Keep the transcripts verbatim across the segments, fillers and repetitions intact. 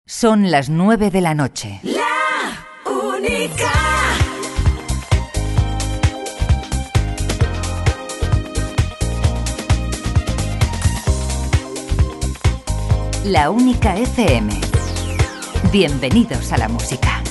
Son las nueve de la noche. La única. La Única F M. Bienvenidos a la música.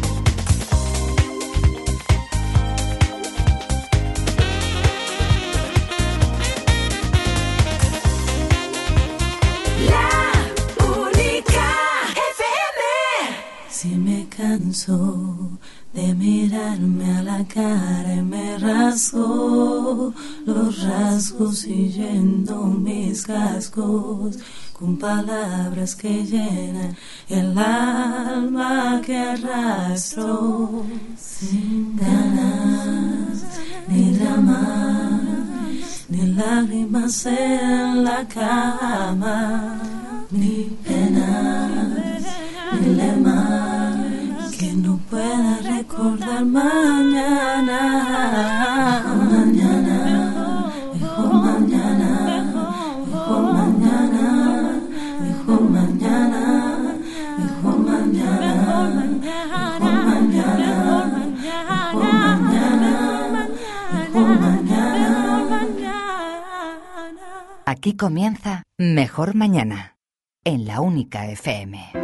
La Única F M. Si me canso de mirarme a la cara y me rasgo los rasgos y yendo mis cascos con palabras que llenan el alma que arrastro sin ganas ni dramas ni lágrimas en la cama, ni penas ni lemas que no pueda recordar mañana. Mañana, mejor mañana, mejor mañana, mejor mañana, mejor mañana, mejor mañana, mejor mañana, mejor mañana. Aquí comienza Mejor Mañana, en La Única F M.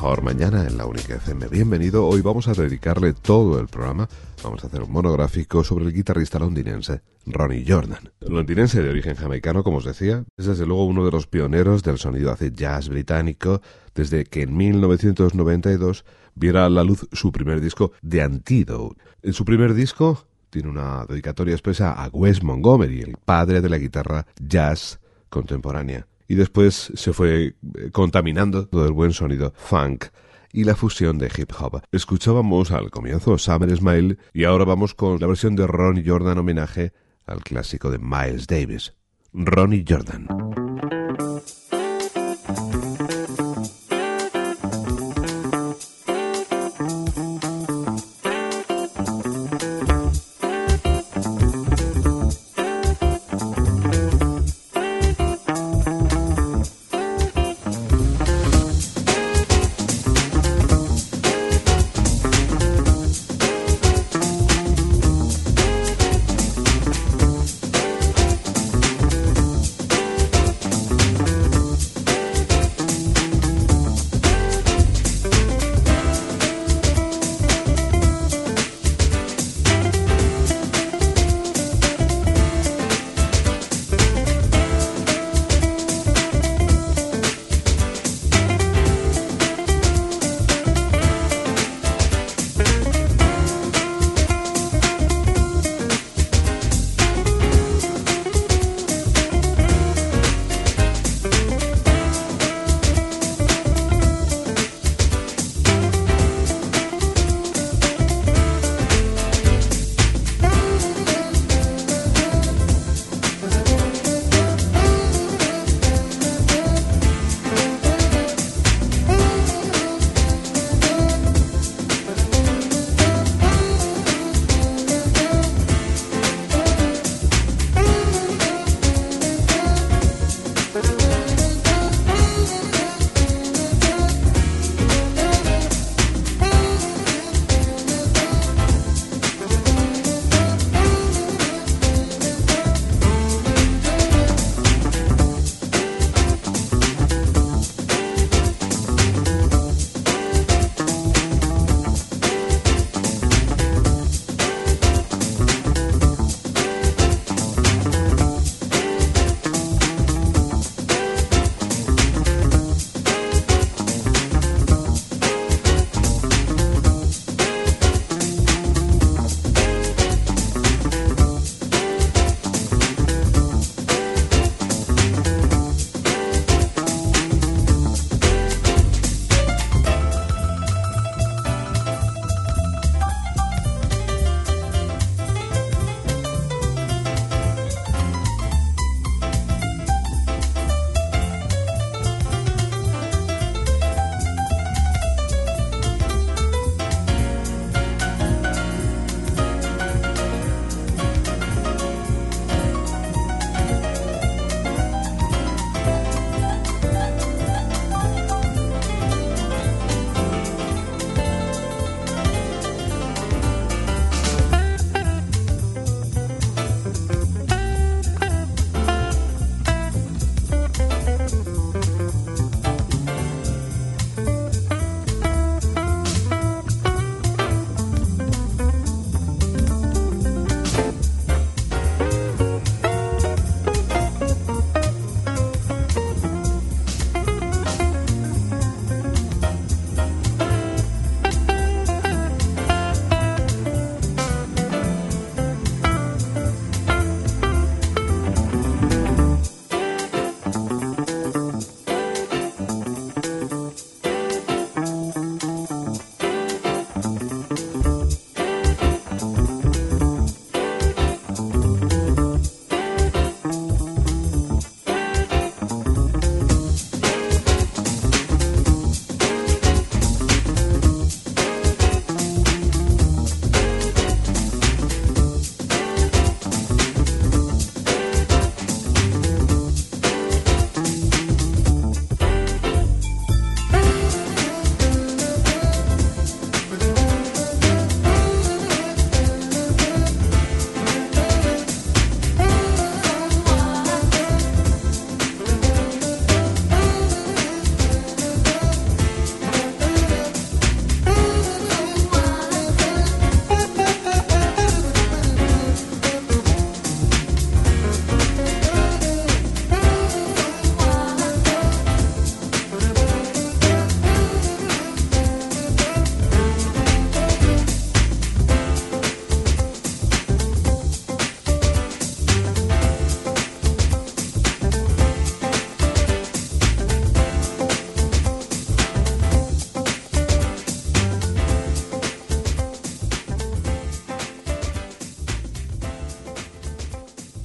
Mejor Mañana en la Única F M. Bienvenido. Hoy vamos a dedicarle todo el programa. Vamos a hacer un monográfico sobre el guitarrista londinense Ronnie Jordan. Londinense de origen jamaicano, como os decía, es desde luego uno de los pioneros del sonido acid jazz británico, desde que en mil novecientos noventa y dos viera a la luz su primer disco, The Antidote. En su primer disco tiene una dedicatoria expresa a Wes Montgomery, el padre de la guitarra jazz contemporánea. Y después se fue contaminando todo el buen sonido funk y la fusión de hip hop. Escuchábamos al comienzo Summer Smile y ahora vamos con la versión de Ronnie Jordan homenaje al clásico de Miles Davis. Ronnie Jordan.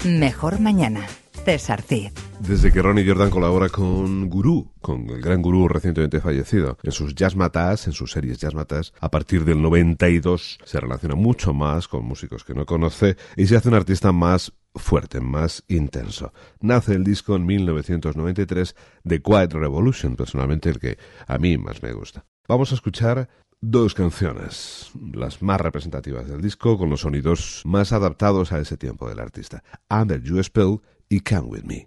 Mejor Mañana. César Cid. Desde que Ronnie Jordan colabora con Gurú, con el gran Gurú recientemente fallecido, en sus jazzmatas, en sus series jazzmatas, a partir del noventa y dos se relaciona mucho más con músicos que no conoce y se hace un artista más fuerte, más intenso. Nace el disco en mil novecientos noventa y tres de Quiet Revolution, personalmente el que a mí más me gusta. Vamos a escuchar dos canciones, las más representativas del disco, con los sonidos más adaptados a ese tiempo del artista. Under Your Spell y Come With Me.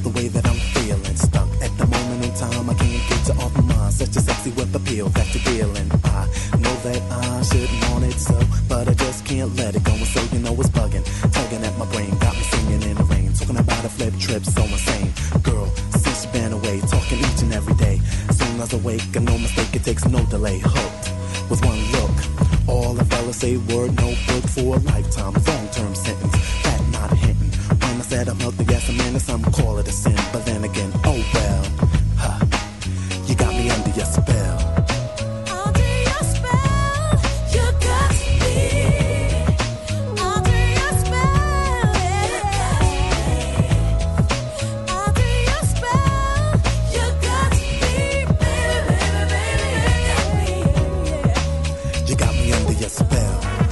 the way that I'm feeling. Stuck at the moment in time, I can't get you off my mind. Such a sexy whip appeal that you're dealing. I know that I shouldn't want it so, but I just can't let it go. And so you know it's bugging, tugging at my brain, got me singing in the rain, talking about a flip trip, so insane. Girl, since you've been away, talking each and every day. Soon as I wake, I no mistake, it takes no delay. Hooked with one look. All the fellas say word, no book for a lifetime, long-term sentence. That not a hinting. When I said I'm healthy, yes, I'm in, some call it a sin. But then again, oh well, huh, you got me under your spell. Under your spell, you got me. Under your spell, yeah. Under your spell, you got me, baby, baby, baby, You got me under your spell.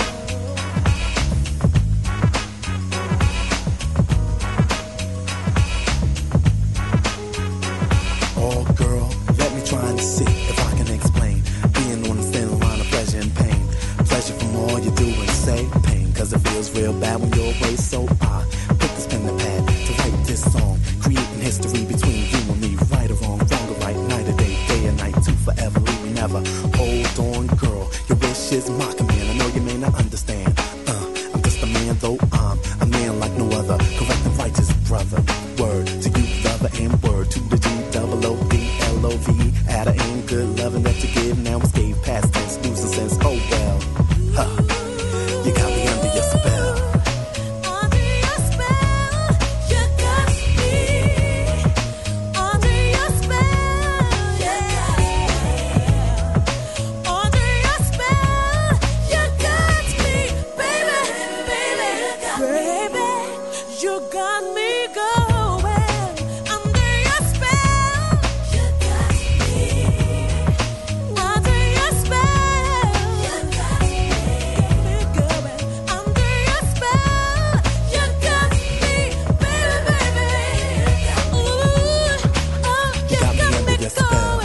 Oh girl, let me try and see if I can explain. Being on the thin line of pleasure and pain. Pleasure from all you do and say. Pain, cause it feels real bad when you're away. So I pick this pen and pad to write this song. Creating history between you and me. Right or wrong, wrong or right, night or day, day or night. To forever, leave me never. Hold on girl, your wish is my command. I know you may not understand. Uh, I'm just a man though I'm a man like no other. Correct and righteous brother. Word to you, lover, and word to the G double O D L O V E. Add a N, good loving that you give. Now escape past tense, losing sense. Oh well, huh. You got me under your spell. under your spell, you got me. Under your spell, yeah. Under your spell, you got me, baby, baby, baby. You got me going. Under your spell, you got me. Under your spell, you got me going. Under your spell, you got me, baby, baby. Ooh, oh, you got me under your spell. going.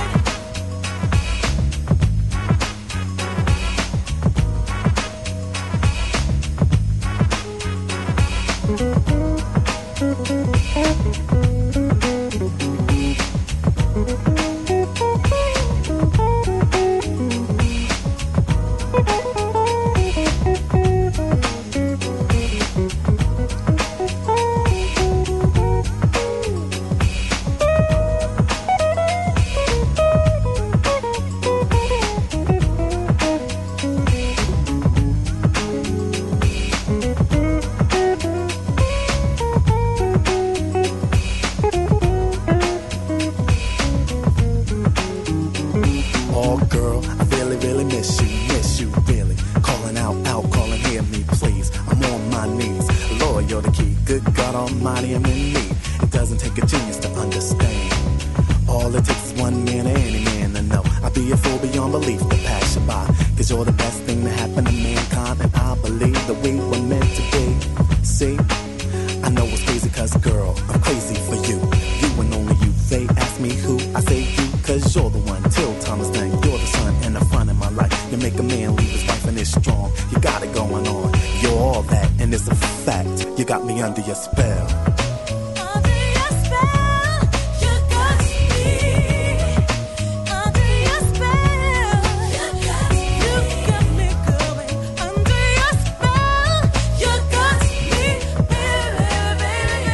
Oh girl, I really, really miss you, miss you really. Calling out, out, calling, hear me please. I'm on my knees, Lord, you're the key. Good God Almighty, I'm in need. It doesn't take a genius to understand. All it takes is one man or any man to know. I'd be a fool beyond belief to pass you by. Cause you're the best thing to happen to mankind. And I believe that we were meant to be. See, I know it's crazy cause girl, I'm crazy for you. You and only you. They ask me who, I say you. Cause you're the one, till time is done. You're the sun and the fun in my life. You make a man leave his wife and it's strong. You got it going on. You're all that, and it's a fact. You got me under your spell. Under your spell, you got me. Under your spell, you got me. You got me going. Under your spell, you got me, baby, baby,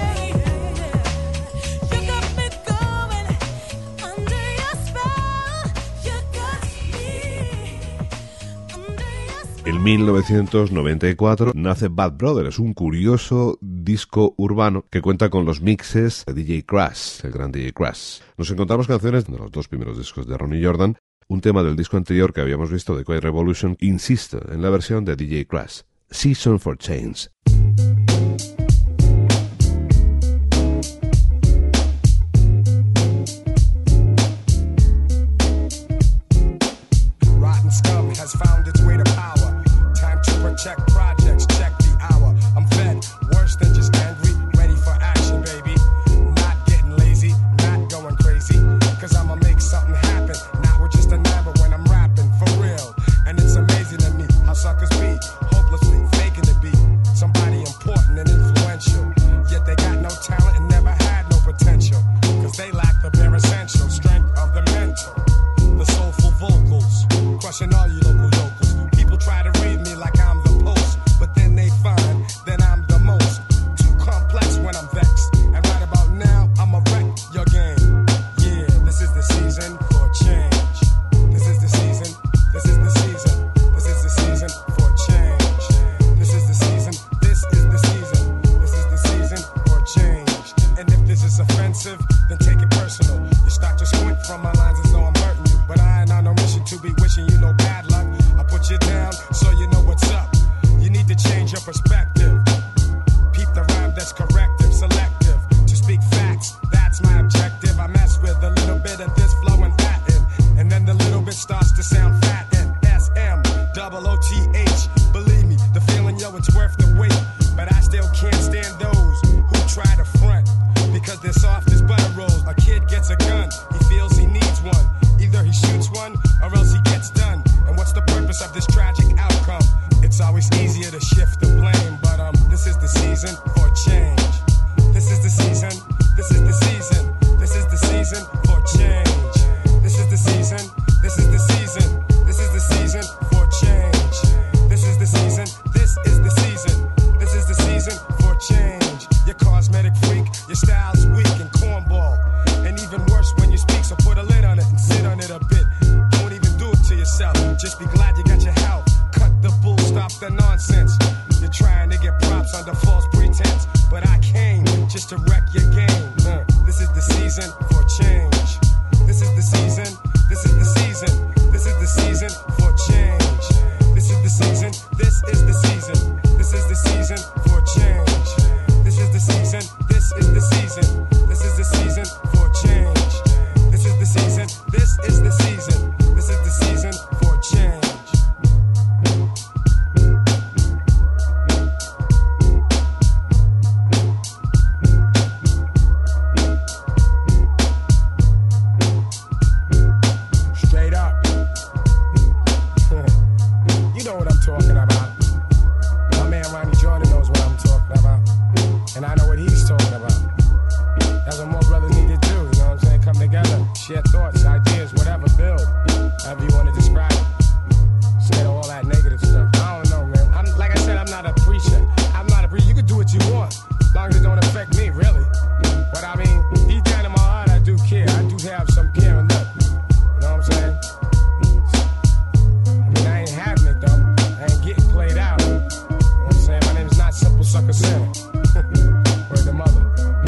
you got me going. Under your spell, you got me. Under your spell. En mil novecientos noventa y cuatro nace Bad Brothers, un curioso disco urbano que cuenta con los mixes de D J Crash, el gran D J Crash. Nos encontramos canciones de los dos primeros discos de Ronnie Jordan, un tema del disco anterior que habíamos visto de Quiet Revolution, insisto, en la versión de D J Crash, Season for Change. Rotten scum has found its way to power. Time to protect projects, check the hour. I'm fed, worse than just angry, ready for action, baby. Not getting lazy, not going crazy. Cause I'ma make something happen, not with just a number when I'm rapping, for real. And it's amazing to me how suckers be, hopelessly faking the beat. Somebody this is offensive, then take it personal. You start to squint from my lines as though I'm hurting you, but I ain't on no mission to be wishing you no bad luck. I put you down so you know what's up. You need to change your perspective. Peep the rhyme that's corrective, selective. To speak facts, that's my objective. I mess with a little bit of this flow and that in, and then the little bit starts to sound fat and S M double O T H. Believe me, the feeling, yo, it's worth the wait. But I still can't stand those who try to front, because they're soft as butter rolls. A kid gets a gun, he feels he needs one. Either he shoots one or else he gets done. And what's the purpose of this tragic outcome? It's always easier to shift the blame, but um, this is the season for change. This is the season, this is the season, this is the season for change. This is the season, this is the season, this is the season for change. This is the season, this is the season, this is the season for change. You're cosmetic freak, your style's weak and cornball. And even worse when you speak, so put a lid on it and sit on it a bit. Don't even do it to yourself, just be glad you got your help. Cut the bull, stop the nonsense. You're trying to get props under false pretense, but I came just to wreck your game. Uh, this is the season for change. This is the season, this is the season, this is the season for change. This is the season, this is the season, this is the season for change. This is the season, this is the season, this is the season for change. This is the season, this is the season, this is the season for change. Straight up. You know what I'm talking about. My man Ronnie Jordan knows what I'm talking about. And I know what he's talking about. That's what more brothers need to do, you know what I'm saying? Come together, share thoughts, ideas, whatever, build. However you want to describe it. Instead of all that negative stuff. I don't know, man. I'm, like I said, I'm not a preacher. I'm not a preacher. You can do what you want, as long as it don't affect me, really. But I mean, deep down in my heart, I do care. I do have some care and love. You know what I'm saying? I mean, I ain't having it, though. I ain't getting played out. You know what I'm saying? My name is not Simple Sucker Santa. Word the mother.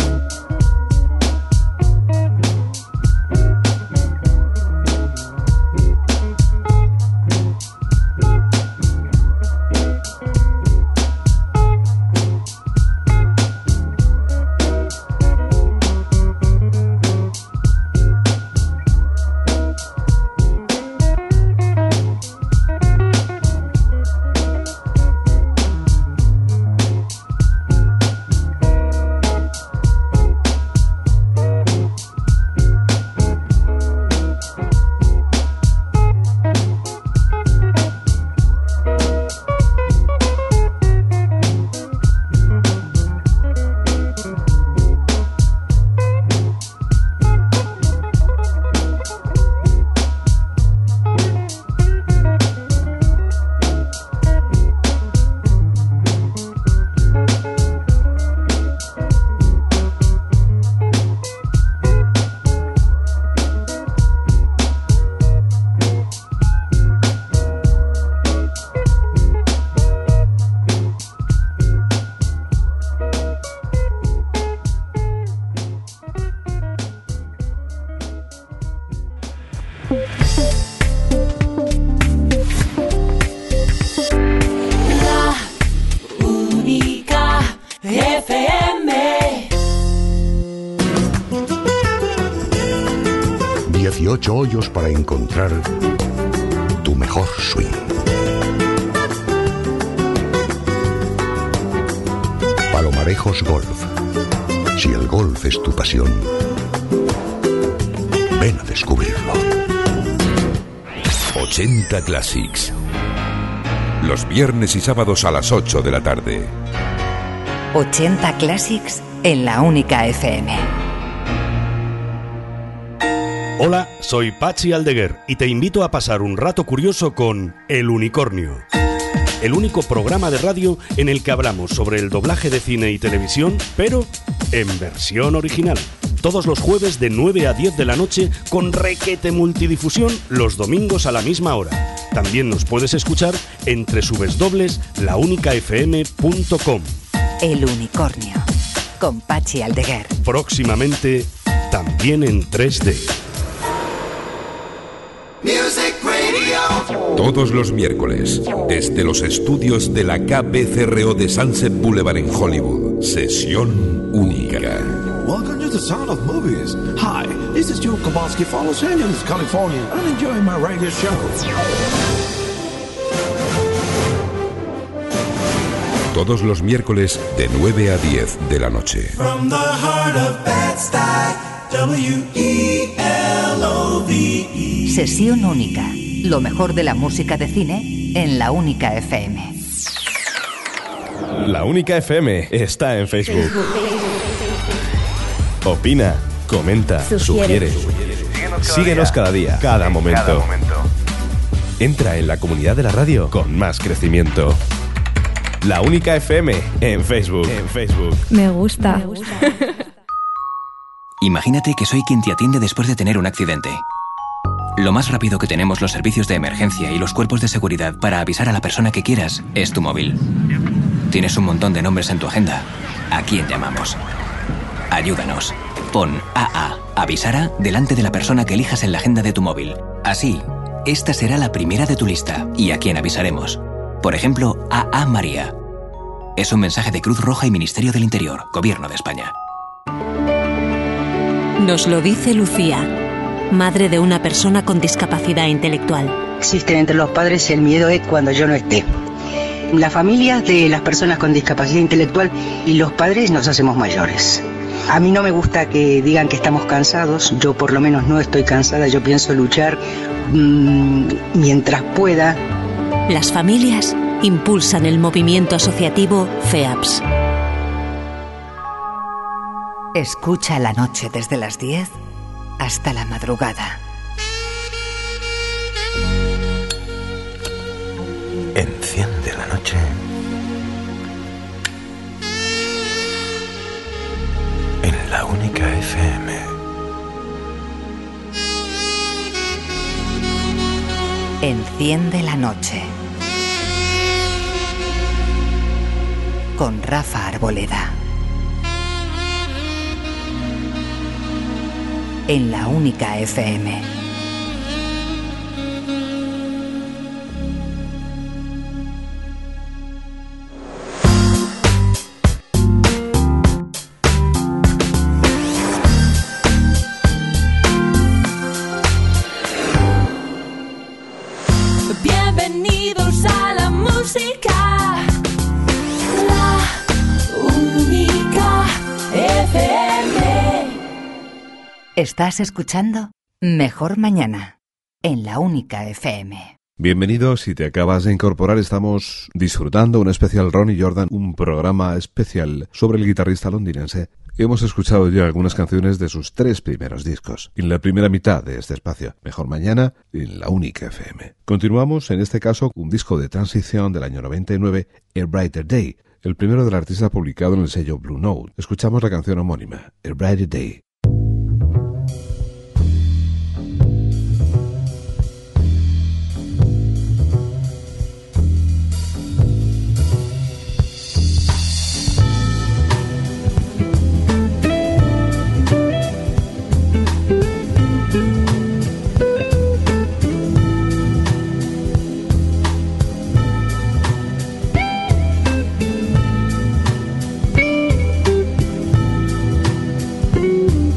dieciocho hoyos para encontrar tu mejor swing. Palomarejos Golf. Si el golf es tu pasión, ven a descubrirlo. ochenta Classics. Los viernes y sábados a las ocho de la tarde. ochenta Classics en la única F M. Hola, soy Patxi Aldeguer y te invito a pasar un rato curioso con El Unicornio, el único programa de radio en el que hablamos sobre el doblaje de cine y televisión, pero en versión original. Todos los jueves de nueve a diez de la noche con requete multidifusión los domingos a la misma hora. También nos puedes escuchar en doble u doble u doble u punto la única f m punto com. El Unicornio, con Pachi Aldeguer. Próximamente, también en tres D. Todos los miércoles, desde los estudios de la K B C R O de Sunset Boulevard en Hollywood, sesión única. Welcome to the Sound of Movies. Hi, this is Joe Kowalski from Los Angeles, California. I'm enjoying my radio show. Todos los miércoles de nueve a diez de la noche. From the heart of Bed-Stuy, W E L O V E. Sesión única. Lo mejor de la música de cine en La Única F M. La Única F M está en Facebook. Opina, comenta, sugiere. Síguenos cada día, cada momento. Entra en la comunidad de la radio con más crecimiento. La Única F M en Facebook. En Facebook. Me gusta. Me gusta. Imagínate que soy quien te atiende después de tener un accidente. Lo más rápido que tenemos los servicios de emergencia y los cuerpos de seguridad para avisar a la persona que quieras es tu móvil. Tienes un montón de nombres en tu agenda. ¿A quién llamamos? Ayúdanos. Pon A A, avisara, delante de la persona que elijas en la agenda de tu móvil. Así, esta será la primera de tu lista y a quien avisaremos. Por ejemplo, A A María. Es un mensaje de Cruz Roja y Ministerio del Interior, Gobierno de España. Nos lo dice Lucía, madre de una persona con discapacidad intelectual. Existen entre los padres el miedo es cuando yo no esté. Las familias de las personas con discapacidad intelectual y los padres nos hacemos mayores. A mí no me gusta que digan que estamos cansados, yo por lo menos no estoy cansada, yo pienso luchar mmm, mientras pueda. Las familias impulsan el movimiento asociativo FEAPS. Escucha la noche desde las diez hasta la madrugada. Enciende la noche. En La Única F M. Enciende la noche. Con Rafa Arboleda. En La Única F M. Bienvenidos a la música. La Única F M. Estás escuchando Mejor Mañana en La Única F M. Bienvenidos, si te acabas de incorporar, estamos disfrutando un especial Ronnie Jordan, un programa especial sobre el guitarrista londinense. Hemos escuchado ya algunas canciones de sus tres primeros discos, en la primera mitad de este espacio, Mejor Mañana, en La Única F M. Continuamos, en este caso, un disco de transición del año noventa y nueve, A Brighter Day, el primero del artista publicado en el sello Blue Note. Escuchamos la canción homónima, A Brighter Day. Thank you.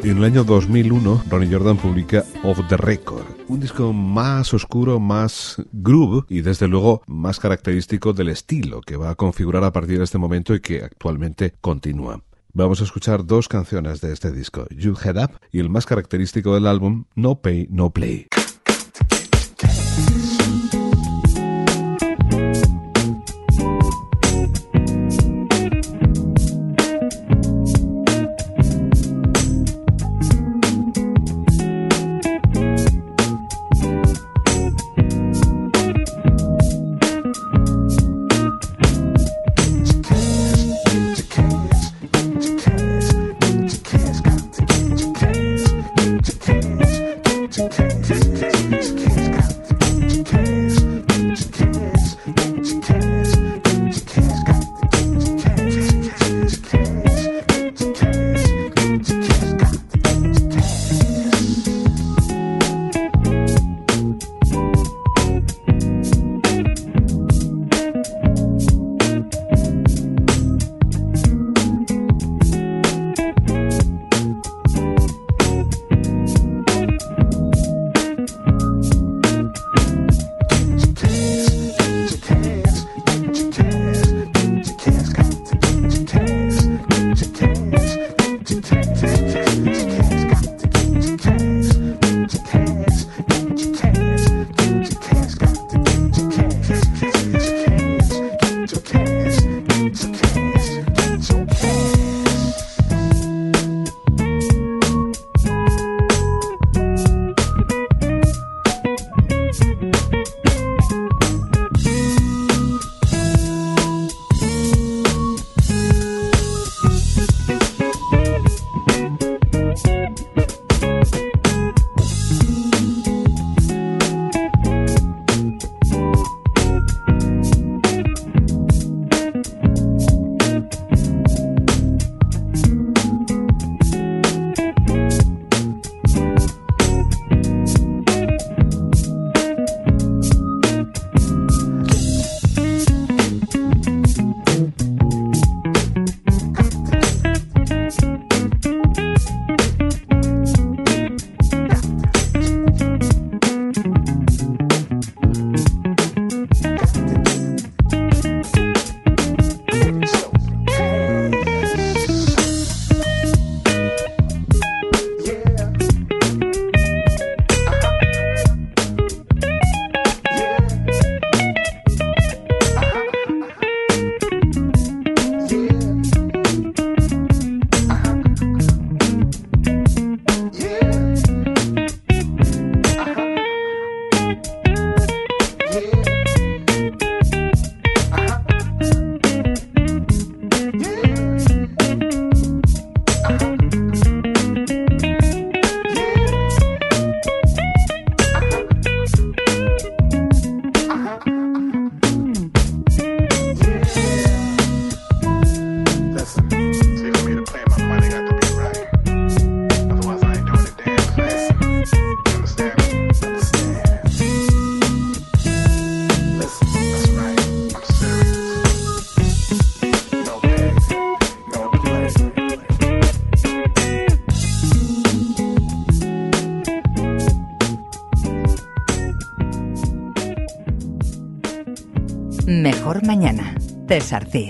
En el año dos mil uno, Ronnie Jordan publica Off the Record, un disco más oscuro, más groove y desde luego más característico del estilo que va a configurar a partir de este momento y que actualmente continúa. Vamos a escuchar dos canciones de este disco, You Head Up y el más característico del álbum, No Pay, No Play. Mejor mañana. César Cid.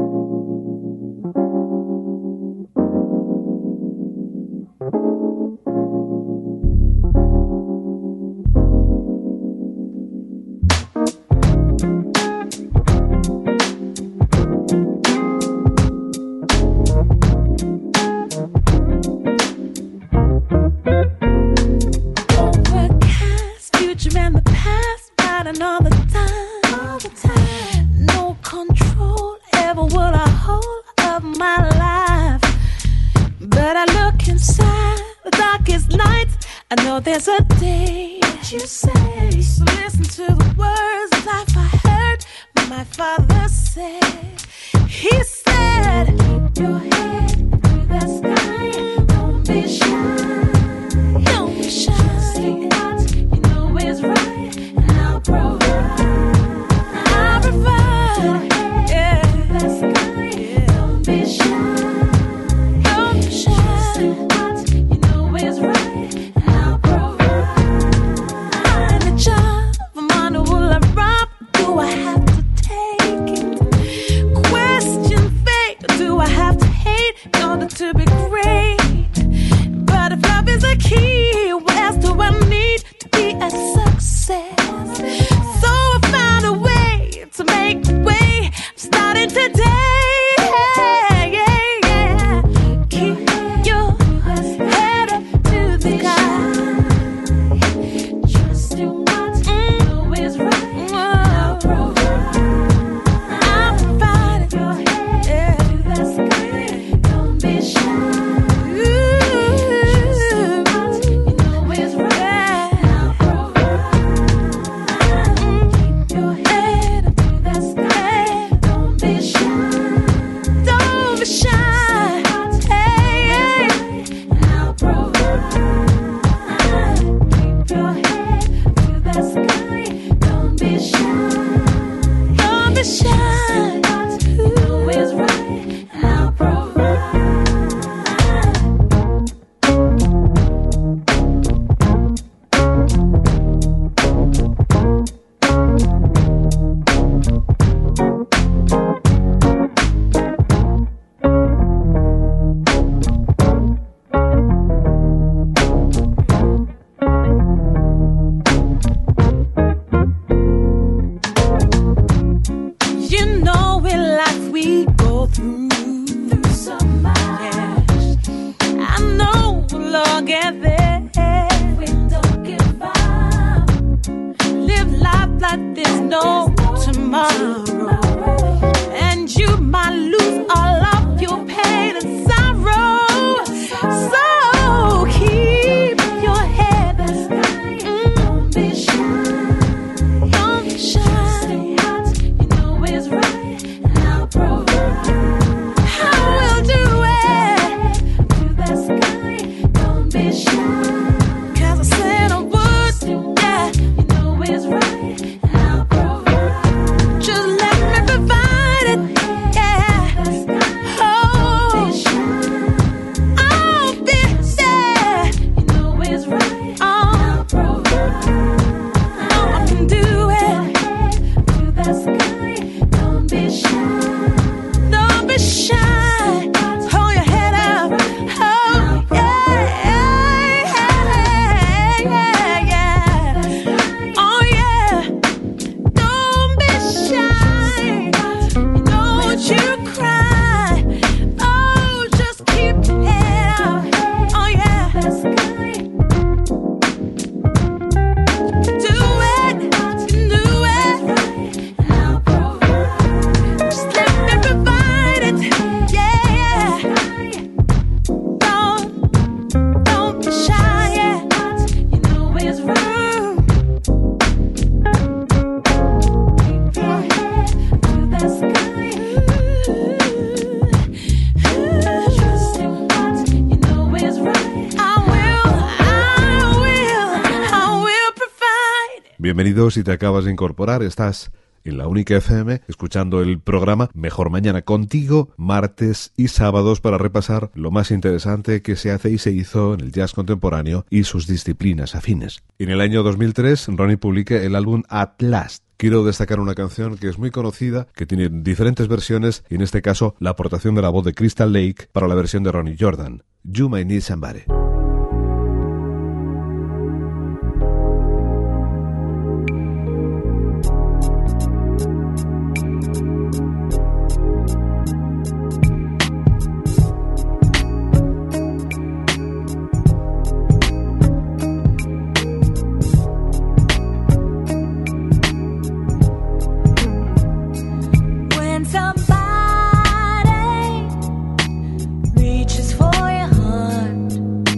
There's a day that you say. So listen to the words of life I heard my father say. He said, keep your head through the sky. Don't be shy. Don't be shy. Say what you know is right, and I'll provide. I'll provide. Yeah. Through the sky. Yeah. Don't be shy. Don't be shy. Say what you know. gonna get there. We don't give up. Live life like there's no tomorrow. And you might lose all of your pain and sorrow. So keep your head up. Mm. Don't be shy. Don't be shy. Stay hot. You know it's right. And I'll provide. I will do it. To the sky. Don't be shy. 'Cause I said I would. Yeah. You know it's right. And I'll provide. Just let me provide it. Yeah. Oh. I'll be there. You know it's right. I'll provide. No, I can do it. To the sky. Don't be shy. Don't be shy. Hold your head up. Oh, yeah, yeah, yeah, yeah. Oh, yeah. Don't be shy. Don't you cry. Oh, just keep your head up. Oh, yeah. Do it. Do it. Just let me provide it. Yeah. Don't, don't be shy. Yeah. You know it's right. Keep your head to the sky. Trust in what you know is right. I will, I will, I will provide. Bienvenidos si te acabas de incorporar, estás en la Única F M escuchando el programa Mejor Mañana contigo, martes y sábados para repasar lo más interesante que se hace y se hizo en el jazz contemporáneo y sus disciplinas afines. En el año dos mil tres, Ronnie publica el álbum At Last. Quiero destacar una canción que es muy conocida, que tiene diferentes versiones y en este caso la aportación de la voz de Crystal Lake para la versión de Ronnie Jordan, You Might Need Somebody. When somebody reaches for your heart,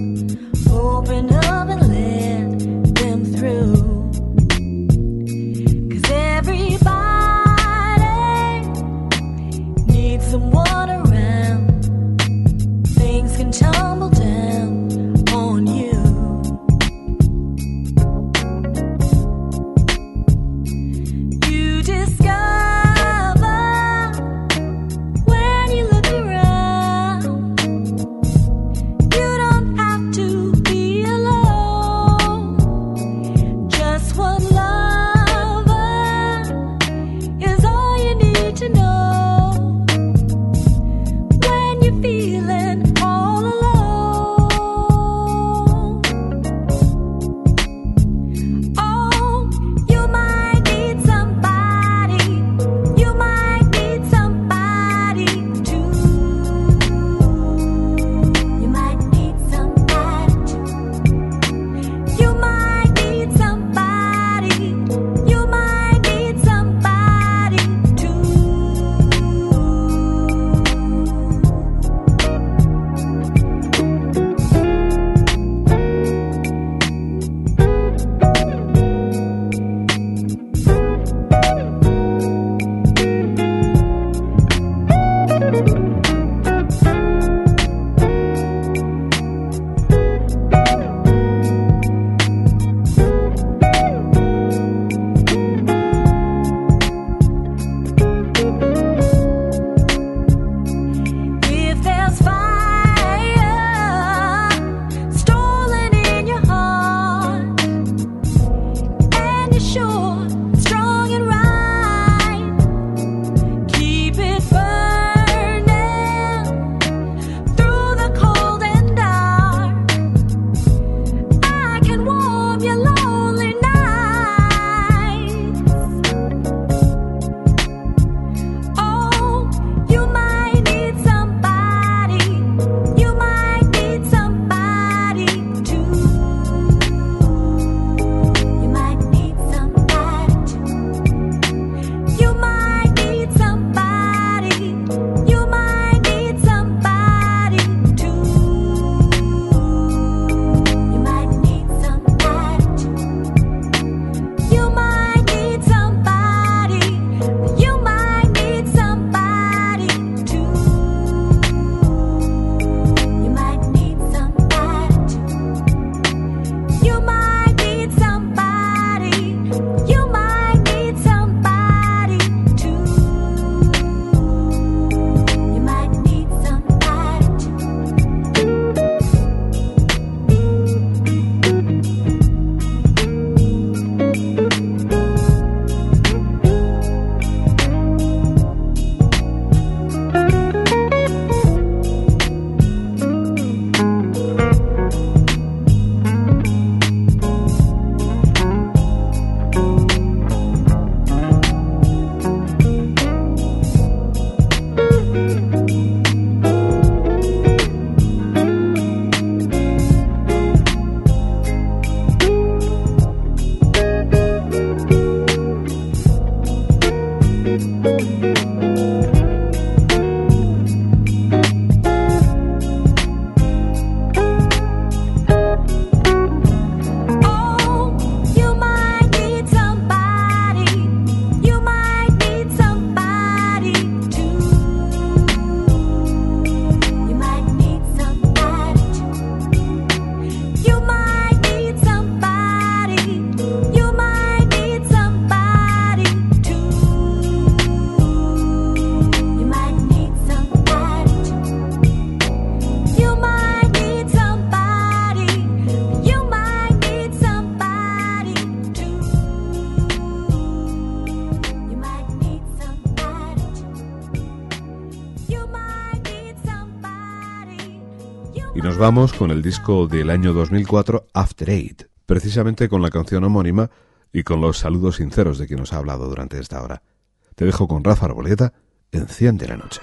vamos con el disco del año dos mil cuatro, After Eight, precisamente con la canción homónima y con los saludos sinceros de quien nos ha hablado durante esta hora. Te dejo con Rafa Arboleda, Enciende la noche.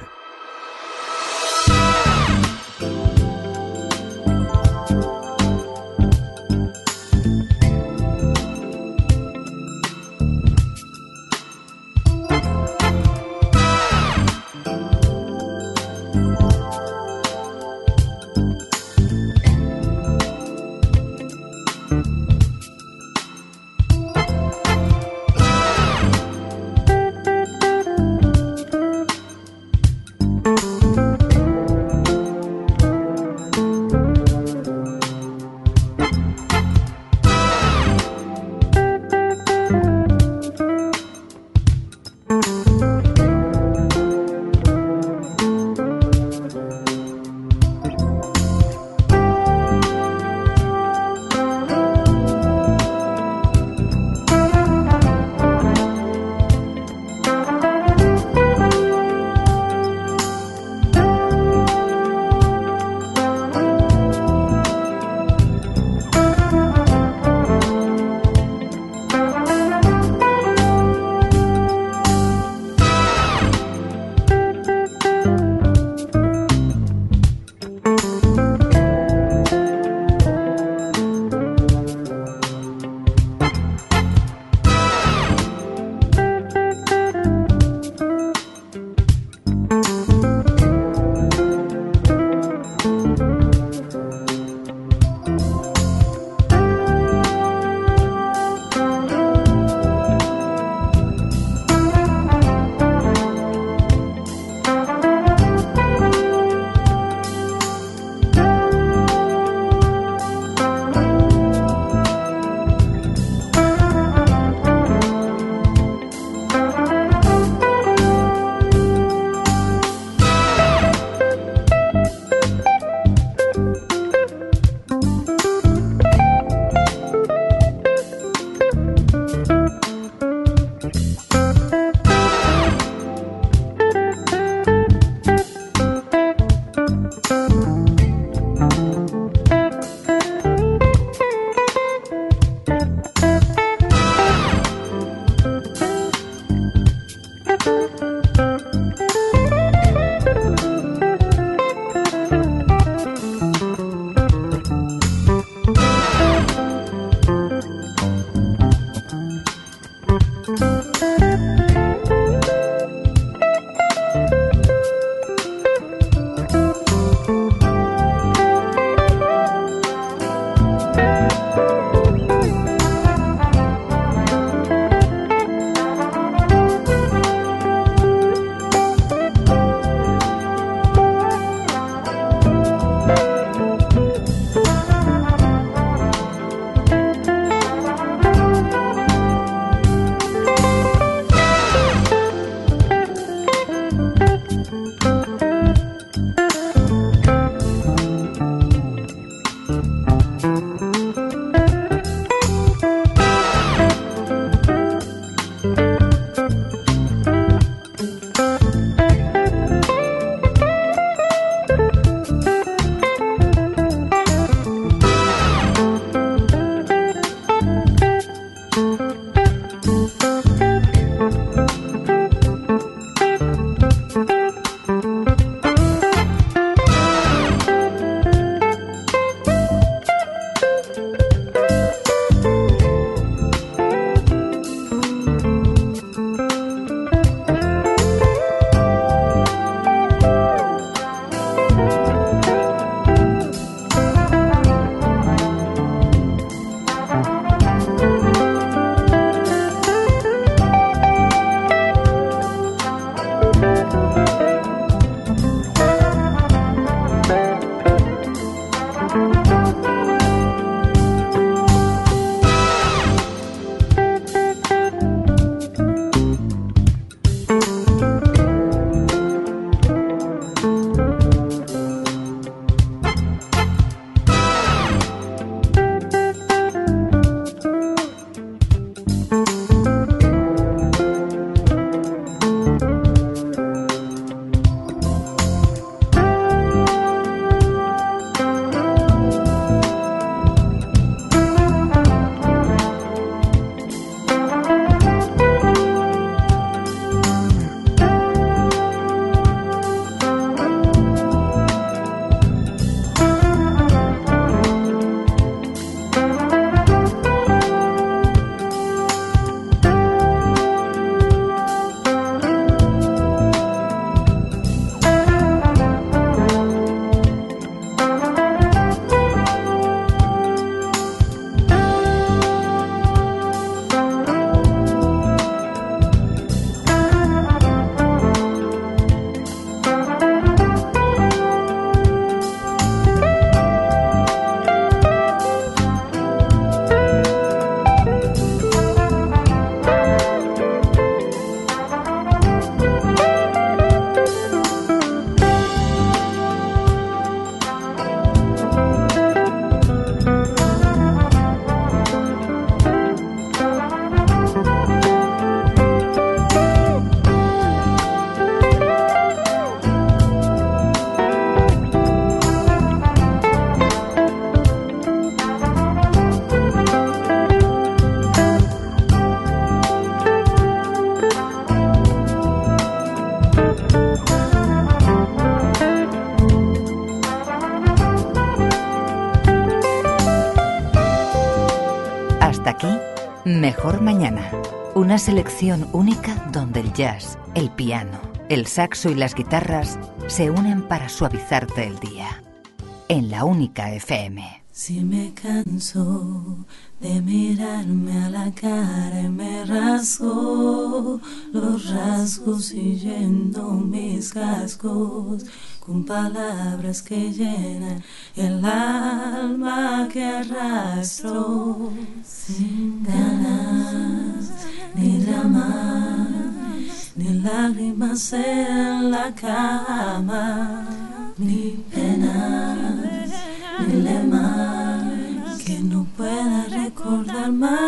Hasta aquí, Mejor Mañana. Una selección única donde el jazz, el piano, el saxo y las guitarras se unen para suavizarte el día. En La Única F M. Si me canso de mirarme a la cara y me rasgo los rasgos siguiendo mis cascos con palabras que llenan el alma que arrastro sin ganas ni drama ni lágrimas en la cama ni penas ni lema que no pueda recordar más.